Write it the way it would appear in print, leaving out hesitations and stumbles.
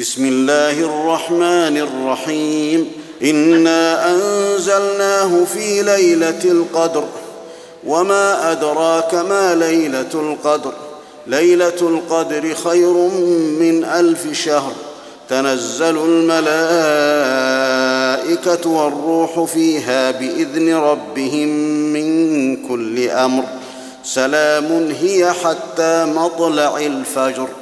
بسم الله الرحمن الرحيم. إنا أنزلناه في ليلة القدر وما أدراك ما ليلة القدر. ليلة القدر خير من 1000 شهر. تنزل الملائكة والروح فيها بإذن ربهم من كل أمر. سلام هي حتى مطلع الفجر.